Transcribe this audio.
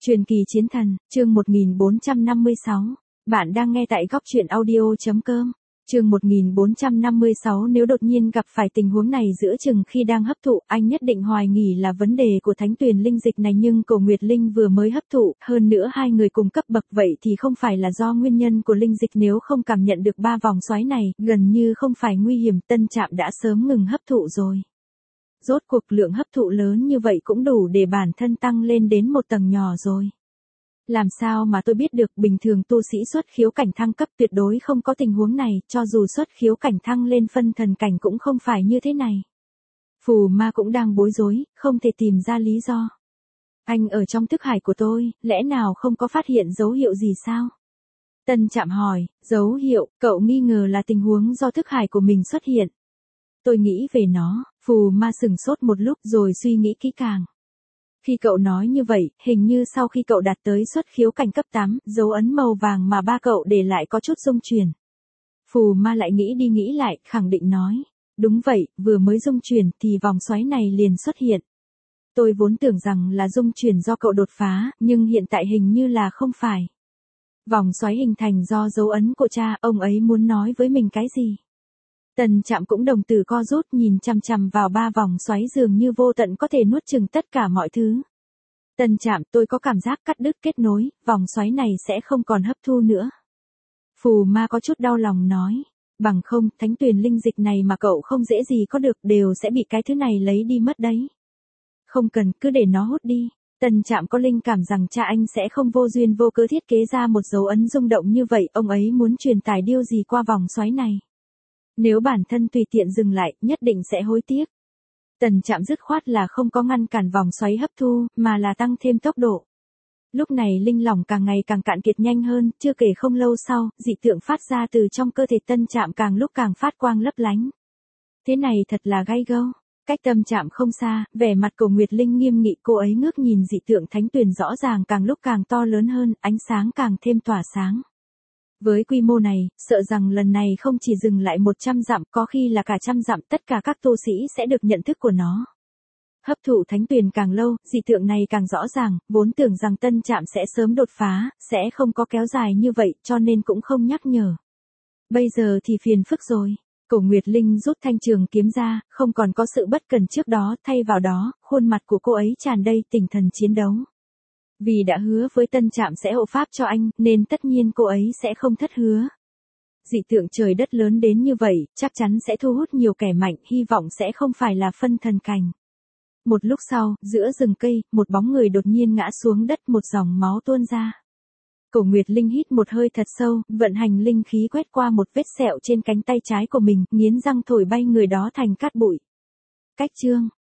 Truyền kỳ chiến thần, chương 1456. Bạn đang nghe tại góc truyện audio.com. Chương 1456. Nếu đột nhiên gặp phải tình huống này giữa chừng khi đang hấp thụ, anh nhất định hoài nghi là vấn đề của thánh tuyền linh dịch này, nhưng Cổ Nguyệt Linh vừa mới hấp thụ, hơn nữa hai người cùng cấp bậc, vậy thì không phải là do nguyên nhân của linh dịch. Nếu không cảm nhận được ba vòng xoáy này, gần như không phải nguy hiểm, Tân Trạm đã sớm ngừng hấp thụ rồi. Rốt cuộc lượng hấp thụ lớn như vậy cũng đủ để bản thân tăng lên đến một tầng nhỏ rồi. Làm sao mà tôi biết được, bình thường tu sĩ xuất khiếu cảnh thăng cấp tuyệt đối không có tình huống này, cho dù xuất khiếu cảnh thăng lên phân thần cảnh cũng không phải như thế này. Phù Ma cũng đang bối rối, không thể tìm ra lý do. Anh ở trong thức hải của tôi, lẽ nào không có phát hiện dấu hiệu gì sao? Tân Trạm hỏi, dấu hiệu, cậu nghi ngờ là tình huống do thức hải của mình xuất hiện. Tôi nghĩ về nó, Phù Ma sừng sốt một lúc rồi suy nghĩ kỹ càng. Khi cậu nói như vậy, hình như sau khi cậu đạt tới xuất khiếu cảnh cấp 8, dấu ấn màu vàng mà ba cậu để lại có chút rung chuyển. Phù Ma lại nghĩ đi nghĩ lại, khẳng định nói. Đúng vậy, vừa mới rung chuyển thì vòng xoáy này liền xuất hiện. Tôi vốn tưởng rằng là rung chuyển do cậu đột phá, nhưng hiện tại hình như là không phải. Vòng xoáy hình thành do dấu ấn của cha, ông ấy muốn nói với mình cái gì? Tân Trạm cũng đồng tử co rút, nhìn chằm chằm vào ba vòng xoáy dường như vô tận có thể nuốt chửng tất cả mọi thứ. Tân Trạm, tôi có cảm giác cắt đứt kết nối, vòng xoáy này sẽ không còn hấp thu nữa. Phù Ma có chút đau lòng nói, bằng không, thánh tuyền linh dịch này mà cậu không dễ gì có được, đều sẽ bị cái thứ này lấy đi mất đấy. Không cần, cứ để nó hút đi. Tân Trạm có linh cảm rằng cha anh sẽ không vô duyên vô cớ thiết kế ra một dấu ấn rung động như vậy, ông ấy muốn truyền tải điều gì qua vòng xoáy này. Nếu bản thân tùy tiện dừng lại, nhất định sẽ hối tiếc. Tân Trạm dứt khoát là không có ngăn cản vòng xoáy hấp thu, mà là tăng thêm tốc độ. Lúc này linh lỏng càng ngày càng cạn kiệt nhanh hơn, chưa kể không lâu sau, dị tượng phát ra từ trong cơ thể Tân Trạm càng lúc càng phát quang lấp lánh. Thế này thật là gay go. Cách Tân Trạm không xa, vẻ mặt Cổ Nguyệt Linh nghiêm nghị, cô ấy ngước nhìn dị tượng thánh tuyền rõ ràng càng lúc càng to lớn hơn, ánh sáng càng thêm tỏa sáng. Với quy mô này, sợ rằng lần này không chỉ dừng lại 100 dặm, có khi là cả trăm dặm, tất cả các tu sĩ sẽ được nhận thức của nó. Hấp thụ thánh tuyền càng lâu, dị tượng này càng rõ ràng, vốn tưởng rằng Tân Trạm sẽ sớm đột phá, sẽ không có kéo dài như vậy, cho nên cũng không nhắc nhở. Bây giờ thì phiền phức rồi. Cổ Nguyệt Linh rút thanh trường kiếm ra, không còn có sự bất cần trước đó, thay vào đó, khuôn mặt của cô ấy tràn đầy tinh thần chiến đấu. Vì đã hứa với Tân Trạm sẽ hộ pháp cho anh, nên tất nhiên cô ấy sẽ không thất hứa. Dị tượng trời đất lớn đến như vậy, chắc chắn sẽ thu hút nhiều kẻ mạnh, hy vọng sẽ không phải là phân thần cảnh. Một lúc sau, giữa rừng cây, một bóng người đột nhiên ngã xuống đất, một dòng máu tuôn ra. Cổ Nguyệt Linh hít một hơi thật sâu, vận hành linh khí quét qua một vết sẹo trên cánh tay trái của mình, nghiến răng thổi bay người đó thành cát bụi. Cách chương